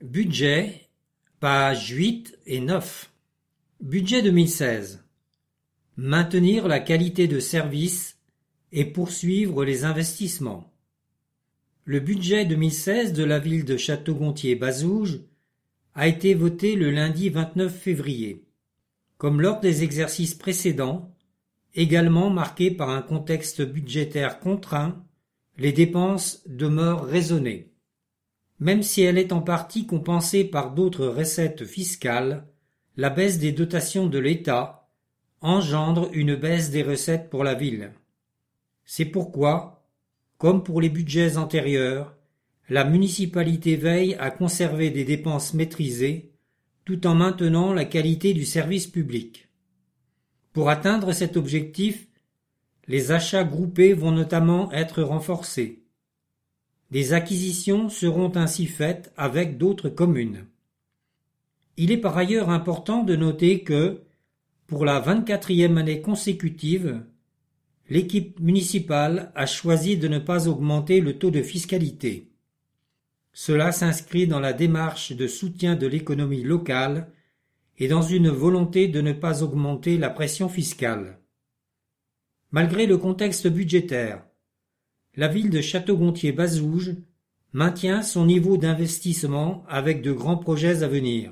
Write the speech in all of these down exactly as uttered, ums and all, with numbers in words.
Budget, pages huit et neuf. Budget deux mille seize. Maintenir la qualité de service et poursuivre les investissements. Le budget deux mille seize de la ville de Château-Gontier-Bazouges a été voté le lundi vingt-neuf février. Comme lors des exercices précédents, également marqué par un contexte budgétaire contraint, les dépenses demeurent raisonnées. Même si elle est en partie compensée par d'autres recettes fiscales, la baisse des dotations de l'État engendre une baisse des recettes pour la ville. C'est pourquoi, comme pour les budgets antérieurs, la municipalité veille à conserver des dépenses maîtrisées tout en maintenant la qualité du service public. Pour atteindre cet objectif, les achats groupés vont notamment être renforcés. Des acquisitions seront ainsi faites avec d'autres communes. Il est par ailleurs important de noter que, pour la vingt-quatrième année consécutive, l'équipe municipale a choisi de ne pas augmenter le taux de fiscalité. Cela s'inscrit dans la démarche de soutien de l'économie locale et dans une volonté de ne pas augmenter la pression fiscale. Malgré le contexte budgétaire, la ville de Château-Gontier-Bazouges maintient son niveau d'investissement avec de grands projets à venir.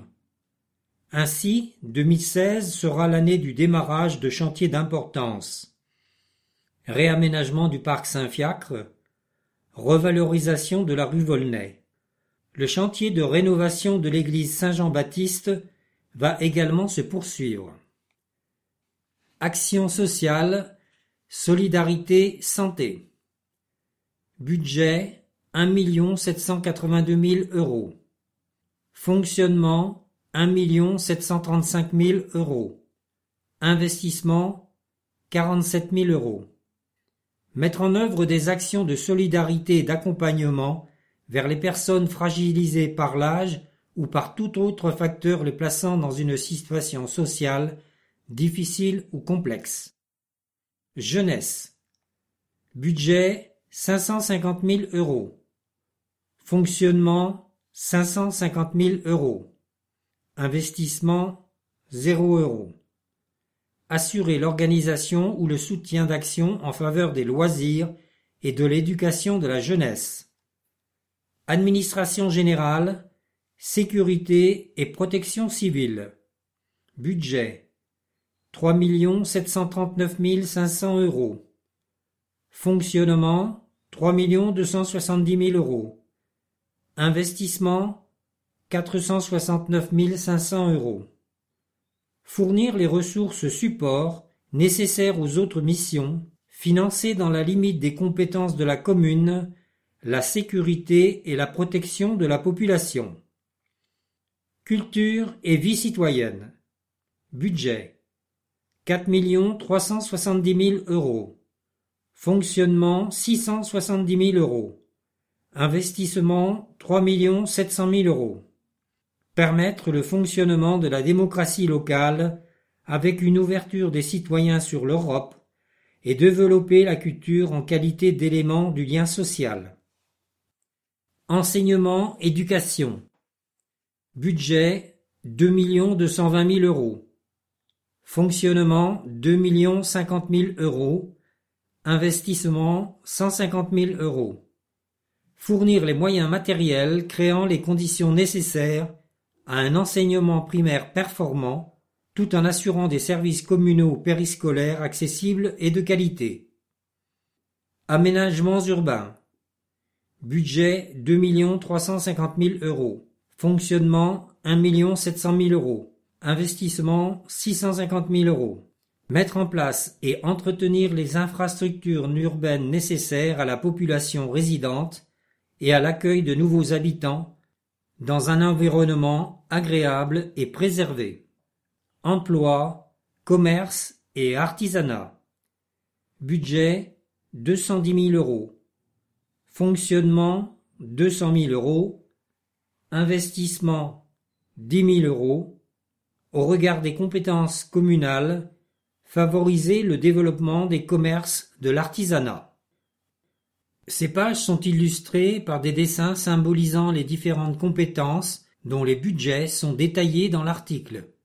Ainsi, deux mille seize sera l'année du démarrage de chantiers d'importance. Réaménagement du parc Saint-Fiacre, revalorisation de la rue Volnay. Le chantier de rénovation de l'église Saint-Jean-Baptiste va également se poursuivre. Action sociale, solidarité, santé. Budget un million sept cent quatre-vingt-deux mille euros. Fonctionnement un million sept cent trente-cinq mille euros. Investissement quarante-sept mille euros. Mettre en œuvre des actions de solidarité et d'accompagnement vers les personnes fragilisées par l'âge ou par tout autre facteur les plaçant dans une situation sociale difficile ou complexe. Jeunesse. Budget cinq cent cinquante mille euros. Fonctionnement cinq cent cinquante mille euros. Investissement zéro euro. Assurer l'organisation ou le soutien d'actions en faveur des loisirs et de l'éducation de la jeunesse. Administration générale, sécurité et protection civile. Budget trois millions sept cent trente-neuf mille cinq cents euros. Fonctionnement trois millions deux cent soixante-dix mille euros. Investissement quatre cent soixante-neuf mille cinq cents euros. Fournir les ressources supports nécessaires aux autres missions, financer dans la limite des compétences de la commune la sécurité et la protection de la population. Culture et vie citoyenne. Budget quatre millions trois cent soixante-dix mille euros. Fonctionnement six cent soixante-dix mille euros. Investissement trois millions sept cent mille euros. Permettre le fonctionnement de la démocratie locale avec une ouverture des citoyens sur l'Europe et développer la culture en qualité d'élément du lien social. Enseignement, éducation. Budget deux millions deux cent vingt mille euros. Fonctionnement deux millions cinquante mille euros. Investissement cent cinquante mille euros. Fournir les moyens matériels créant les conditions nécessaires à un enseignement primaire performant tout en assurant des services communaux périscolaires accessibles et de qualité. Aménagements urbains. Budget deux millions trois cent cinquante mille euros. Fonctionnement un million sept cent mille euros. Investissement six cent cinquante mille euros. Mettre en place et entretenir les infrastructures urbaines nécessaires à la population résidente et à l'accueil de nouveaux habitants dans un environnement agréable et préservé. Emploi, commerce et artisanat. Budget deux cent dix mille euros. Fonctionnement deux cent mille euros. Investissement dix mille euros. Au regard des compétences communales, favoriser le développement des commerces de l'artisanat. Ces pages sont illustrées par des dessins symbolisant les différentes compétences dont les budgets sont détaillés dans l'article.